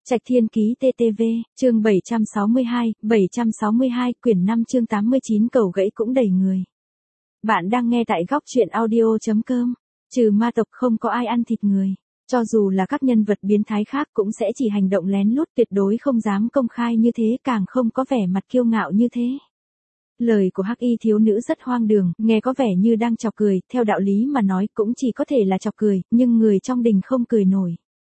Trạch Thiên Ký TTV, chương 762, quyển 5 chương 89 cầu gãy cũng đầy người. Bạn đang nghe tại góc truyện audio.com. Trừ ma tộc không có ai ăn thịt người. Cho dù là các nhân vật biến thái khác cũng sẽ chỉ hành động lén lút, tuyệt đối không dám công khai như thế, càng không có vẻ mặt kiêu ngạo như thế. Lời của Hắc Y thiếu nữ rất hoang đường, nghe có vẻ như đang chọc cười, theo đạo lý mà nói cũng chỉ có thể là chọc cười, nhưng người trong đình không cười nổi.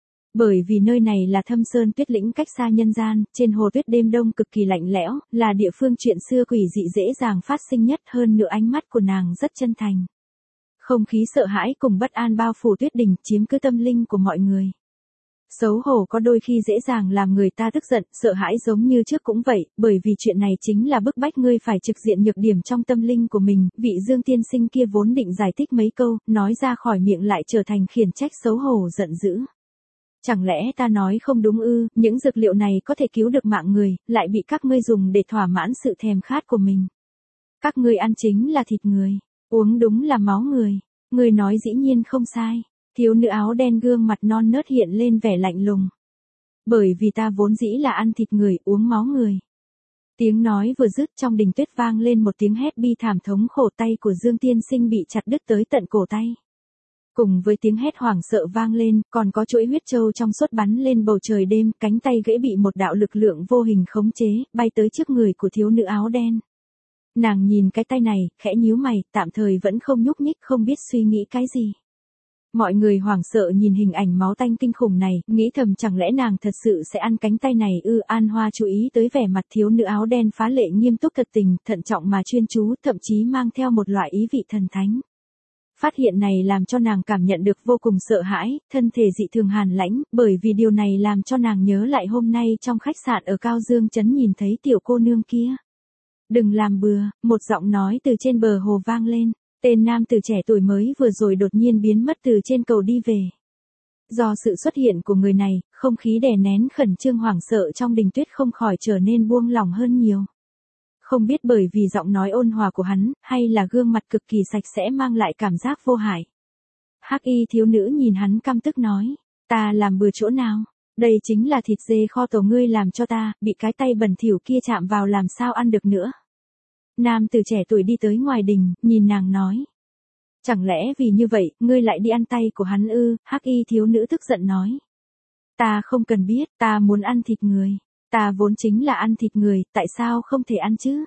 Bởi vì nơi này là Thâm Sơn Tuyết Lĩnh, cách xa nhân gian, trên hồ tuyết đêm đông cực kỳ lạnh lẽo, là địa phương chuyện xưa quỷ dị dễ dàng phát sinh nhất, hơn nữa ánh mắt của nàng rất chân thành. Không khí sợ hãi cùng bất an bao phủ tuyết đỉnh, chiếm cứ tâm linh của mọi người. Xấu hổ có đôi khi dễ dàng làm người ta tức giận, sợ hãi giống như trước cũng vậy, bởi vì chuyện này chính là bức bách ngươi phải trực diện nhược điểm trong tâm linh của mình. Vị Dương tiên sinh kia vốn định giải thích mấy câu, nói ra khỏi miệng lại trở thành khiển trách xấu hổ giận dữ. Chẳng lẽ ta nói không đúng ư, những dược liệu này có thể cứu được mạng người, lại bị các ngươi dùng để thỏa mãn sự thèm khát của mình. Các ngươi ăn chính là thịt người, uống đúng là máu người. Ngươi nói dĩ nhiên không sai. Thiếu nữ áo đen gương mặt non nớt hiện lên vẻ lạnh lùng. Bởi vì ta vốn dĩ là ăn thịt người, uống máu người. Tiếng nói vừa dứt, trong đình tuyết vang lên một tiếng hét bi thảm thống khổ, tay của Dương tiên sinh bị chặt đứt tới tận cổ tay. Cùng với tiếng hét hoảng sợ vang lên, còn có chuỗi huyết châu trong suốt bắn lên bầu trời đêm, cánh tay gãy bị một đạo lực lượng vô hình khống chế, bay tới trước người của thiếu nữ áo đen. Nàng nhìn cái tay này, khẽ nhíu mày, tạm thời vẫn không nhúc nhích, không biết suy nghĩ cái gì. Mọi người hoảng sợ nhìn hình ảnh máu tanh kinh khủng này, nghĩ thầm chẳng lẽ nàng thật sự sẽ ăn cánh tay này ư? An Hoa chú ý tới vẻ mặt thiếu nữ áo đen phá lệ nghiêm túc, thật tình, thận trọng mà chuyên chú, thậm chí mang theo một loại ý vị thần thánh. Phát hiện này làm cho nàng cảm nhận được vô cùng sợ hãi, thân thể dị thường hàn lãnh, bởi vì điều này làm cho nàng nhớ lại hôm nay trong khách sạn ở Cao Dương Trấn nhìn thấy tiểu cô nương kia. Đừng làm bừa, một giọng nói từ trên bờ hồ vang lên. Tên nam tử trẻ tuổi mới vừa rồi đột nhiên biến mất từ trên cầu đi về. Do sự xuất hiện của người này, không khí đè nén khẩn trương hoảng sợ trong đình tuyết không khỏi trở nên buông lỏng hơn nhiều. Không biết bởi vì giọng nói ôn hòa của hắn, hay là gương mặt cực kỳ sạch sẽ mang lại cảm giác vô hại. Hắc Y thiếu nữ nhìn hắn căm tức nói, ta làm bừa chỗ nào? Đây chính là thịt dê kho tổ ngươi làm cho ta, bị cái tay bẩn thỉu kia chạm vào làm sao ăn được nữa. Nam tử trẻ tuổi đi tới ngoài đình, nhìn nàng nói. Chẳng lẽ vì như vậy, ngươi lại đi ăn tay của hắn ư? Hắc Y thiếu nữ tức giận nói. Ta không cần biết, ta muốn ăn thịt người. Ta vốn chính là ăn thịt người, tại sao không thể ăn chứ?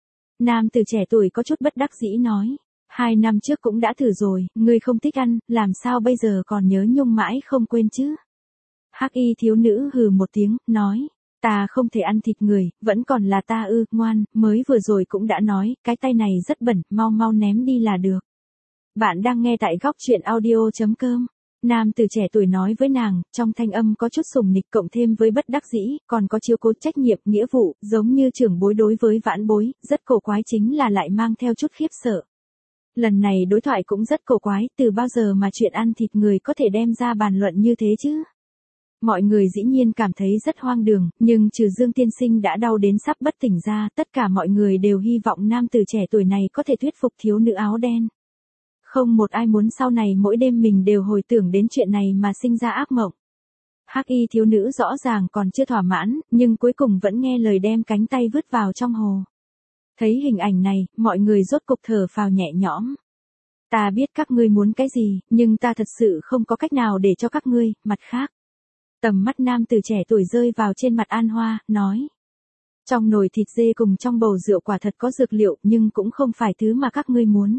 Nam tử trẻ tuổi có chút bất đắc dĩ nói. 2 năm trước cũng đã thử rồi, ngươi không thích ăn, làm sao bây giờ còn nhớ nhung mãi không quên chứ? Hắc Y thiếu nữ hừ một tiếng, nói. Ta không thể ăn thịt người, vẫn còn là ta ư? Ngoan, mới vừa rồi cũng đã nói, cái tay này rất bẩn, mau mau ném đi là được. Bạn đang nghe tại góc truyện audio.com. Nam tử trẻ tuổi nói với nàng, trong thanh âm có chút sùng nịch cộng thêm với bất đắc dĩ, còn có chiếu cố trách nhiệm, nghĩa vụ, giống như trưởng bối đối với vãn bối, rất cổ quái, chính là lại mang theo chút khiếp sợ. Lần này đối thoại cũng rất cổ quái, từ bao giờ mà chuyện ăn thịt người có thể đem ra bàn luận như thế chứ? Mọi người dĩ nhiên cảm thấy rất hoang đường, nhưng trừ Dương tiên sinh đã đau đến sắp bất tỉnh ra, tất cả mọi người đều hy vọng nam tử trẻ tuổi này có thể thuyết phục thiếu nữ áo đen. Không một ai muốn sau này mỗi đêm mình đều hồi tưởng đến chuyện này mà sinh ra ác mộng. Hắc Y thiếu nữ rõ ràng còn chưa thỏa mãn, nhưng cuối cùng vẫn nghe lời đem cánh tay vứt vào trong hồ. Thấy hình ảnh này, mọi người rốt cục thở phào nhẹ nhõm. Ta biết các ngươi muốn cái gì, nhưng ta thật sự không có cách nào để cho các ngươi. Mặt khác, tầm mắt nam tử trẻ tuổi rơi vào trên mặt An Hoa, nói. Trong nồi thịt dê cùng trong bầu rượu quả thật có dược liệu, nhưng cũng không phải thứ mà các ngươi muốn.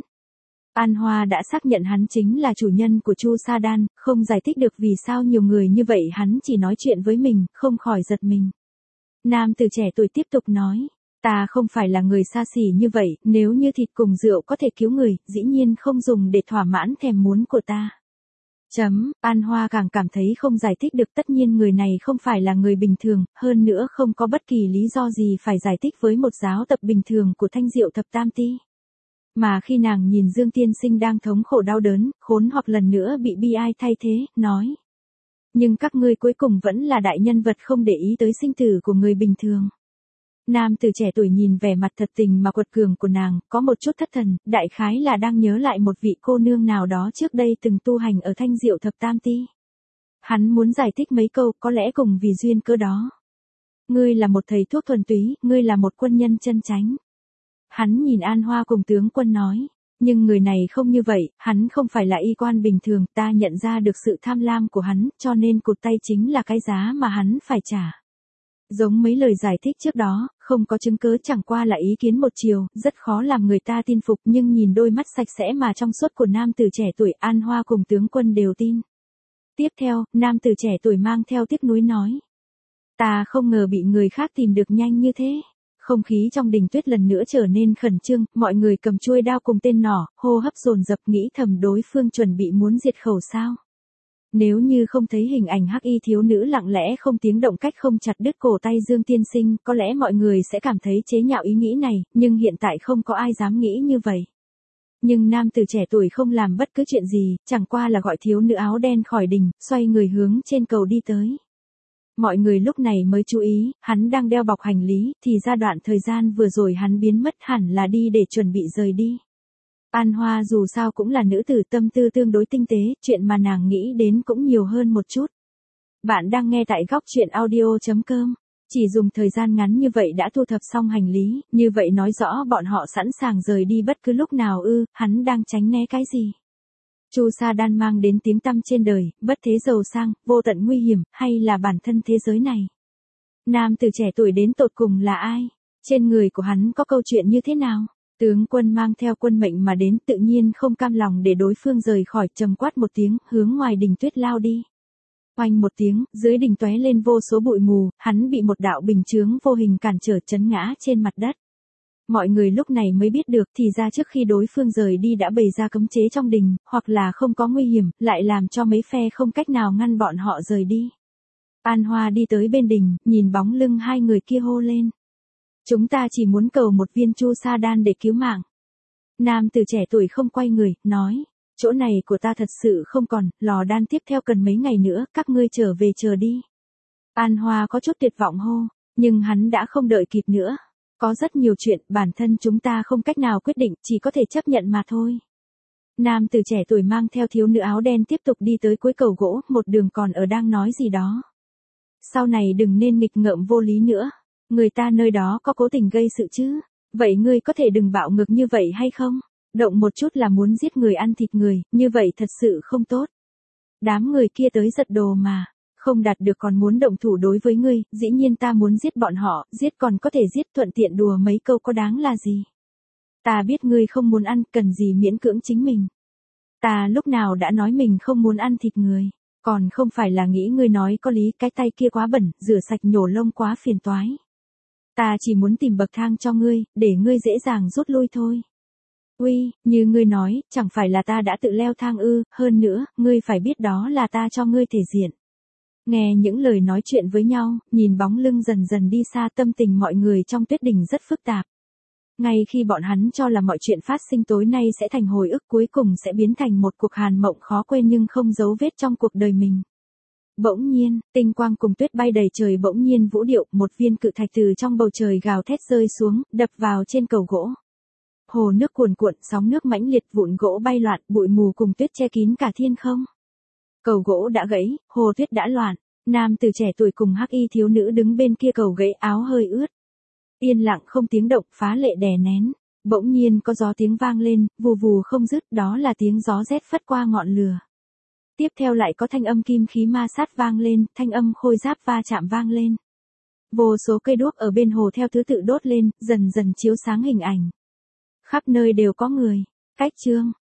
An Hoa đã xác nhận hắn chính là chủ nhân của Chu Sa Đan, không giải thích được vì sao nhiều người như vậy hắn chỉ nói chuyện với mình, không khỏi giật mình. Nam tử trẻ tuổi tiếp tục nói, ta không phải là người xa xỉ như vậy, nếu như thịt cùng rượu có thể cứu người, dĩ nhiên không dùng để thỏa mãn thèm muốn của ta. An Hoa càng cảm thấy không giải thích được, tất nhiên người này không phải là người bình thường, hơn nữa không có bất kỳ lý do gì phải giải thích với một giáo tập bình thường của Thanh Diệu Thập Tam Ti. Mà khi nàng nhìn Dương tiên sinh đang thống khổ đau đớn, khốn hoặc lần nữa bị bi ai thay thế, nói. Nhưng các ngươi cuối cùng vẫn là đại nhân vật không để ý tới sinh tử của người bình thường. Nam tử trẻ tuổi nhìn vẻ mặt thật tình mà quật cường của nàng, có một chút thất thần, đại khái là đang nhớ lại một vị cô nương nào đó trước đây từng tu hành ở Thanh Diệu Thập Tam Ti. Hắn muốn giải thích mấy câu, có lẽ cùng vì duyên cớ đó. Ngươi là một thầy thuốc thuần túy, ngươi là một quân nhân chân chánh. Hắn nhìn An Hoa cùng tướng quân nói. Nhưng người này không như vậy, hắn không phải là y quan bình thường, ta nhận ra được sự tham lam của hắn, cho nên cụt tay chính là cái giá mà hắn phải trả. Giống mấy lời giải thích trước đó, không có chứng cứ, chẳng qua là ý kiến một chiều, rất khó làm người ta tin phục, nhưng nhìn đôi mắt sạch sẽ mà trong suốt của nam tử trẻ tuổi, An Hoa cùng tướng quân đều tin. Tiếp theo, nam tử trẻ tuổi mang theo tiếc nuối nói. Ta không ngờ bị người khác tìm được nhanh như thế. Không khí trong đình tuyết lần nữa trở nên khẩn trương, mọi người cầm chuôi đao cùng tên nỏ, hô hấp dồn dập, nghĩ thầm đối phương chuẩn bị muốn diệt khẩu sao. Nếu như không thấy hình ảnh hắc y thiếu nữ lặng lẽ không tiếng động cách không chặt đứt cổ tay Dương tiên sinh, có lẽ mọi người sẽ cảm thấy chế nhạo ý nghĩ này, nhưng hiện tại không có ai dám nghĩ như vậy. Nhưng nam tử trẻ tuổi không làm bất cứ chuyện gì, chẳng qua là gọi thiếu nữ áo đen khỏi đình, xoay người hướng trên cầu đi tới. Mọi người lúc này mới chú ý, hắn đang đeo bọc hành lý, thì ra đoạn thời gian vừa rồi hắn biến mất hẳn là đi để chuẩn bị rời đi. An Hoa dù sao cũng là nữ tử tâm tư tương đối tinh tế, chuyện mà nàng nghĩ đến cũng nhiều hơn một chút. Bạn đang nghe tại góc truyện audio.com. Chỉ dùng thời gian ngắn như vậy đã thu thập xong hành lý, như vậy nói rõ bọn họ sẵn sàng rời đi bất cứ lúc nào ư, hắn đang tránh né cái gì. Chu Sa Đan mang đến tiếng tăm trên đời, bất thế giàu sang, vô tận nguy hiểm, hay là bản thân thế giới này. Nam tử trẻ tuổi đến tột cùng là ai? Trên người của hắn có câu chuyện như thế nào? Tướng quân mang theo quân mệnh mà đến, tự nhiên không cam lòng để đối phương rời khỏi, trầm quát một tiếng, hướng ngoài đình tuyết lao đi. Oanh một tiếng, dưới đình tóe lên vô số bụi mù, hắn bị một đạo bình chướng vô hình cản trở chấn ngã trên mặt đất. Mọi người lúc này mới biết được thì ra trước khi đối phương rời đi đã bày ra cấm chế trong đình, hoặc là không có nguy hiểm, lại làm cho mấy phe không cách nào ngăn bọn họ rời đi. An Hoa đi tới bên đình, nhìn bóng lưng hai người kia hô lên. Chúng ta chỉ muốn cầu một viên Chu Sa Đan để cứu mạng. Nam tử trẻ tuổi không quay người, nói. Chỗ này của ta thật sự không còn, lò đan tiếp theo cần mấy ngày nữa, các ngươi trở về chờ đi. An Hoa có chút tuyệt vọng hô, nhưng hắn đã không đợi kịp nữa. Có rất nhiều chuyện bản thân chúng ta không cách nào quyết định, chỉ có thể chấp nhận mà thôi. Nam tử trẻ tuổi mang theo thiếu nữ áo đen tiếp tục đi tới cuối cầu gỗ, một đường còn ở đang nói gì đó. Sau này đừng nên nghịch ngợm vô lý nữa. Người ta nơi đó có cố tình gây sự chứ. Vậy ngươi có thể đừng bạo ngược như vậy hay không? Động một chút là muốn giết người ăn thịt người, như vậy thật sự không tốt. Đám người kia tới giật đồ mà. Không đạt được còn muốn động thủ đối với ngươi, dĩ nhiên ta muốn giết bọn họ, giết còn có thể giết, thuận tiện đùa mấy câu có đáng là gì. Ta biết ngươi không muốn ăn, cần gì miễn cưỡng chính mình. Ta lúc nào đã nói mình không muốn ăn thịt người, còn không phải là nghĩ ngươi nói có lý, cái tay kia quá bẩn, rửa sạch nhổ lông quá phiền toái. Ta chỉ muốn tìm bậc thang cho ngươi, để ngươi dễ dàng rút lui thôi. Uy, như ngươi nói, chẳng phải là ta đã tự leo thang ư, hơn nữa, ngươi phải biết đó là ta cho ngươi thể diện. Nghe những lời nói chuyện với nhau, nhìn bóng lưng dần dần đi xa, tâm tình mọi người trong tuyết đỉnh rất phức tạp. Ngay khi bọn hắn cho là mọi chuyện phát sinh tối nay sẽ thành hồi ức, cuối cùng sẽ biến thành một cuộc hàn mộng khó quên nhưng không dấu vết trong cuộc đời mình. Bỗng nhiên, tinh quang cùng tuyết bay đầy trời, bỗng nhiên vũ điệu, một viên cự thạch từ trong bầu trời gào thét rơi xuống, đập vào trên cầu gỗ. Hồ nước cuồn cuộn, sóng nước mãnh liệt, vụn gỗ bay loạn, bụi mù cùng tuyết che kín cả thiên không. Cầu gỗ đã gãy, hồ tuyết đã loạn, nam tử trẻ tuổi cùng hắc y thiếu nữ đứng bên kia cầu gãy, áo hơi ướt. Yên lặng không tiếng động, phá lệ đè nén. Bỗng nhiên có gió tiếng vang lên, vù vù không dứt, đó là tiếng gió rét phất qua ngọn lửa. Tiếp theo lại có thanh âm kim khí ma sát vang lên, thanh âm khôi giáp va chạm vang lên. Vô số cây đuốc ở bên hồ theo thứ tự đốt lên, dần dần chiếu sáng hình ảnh. Khắp nơi đều có người. Cách chương.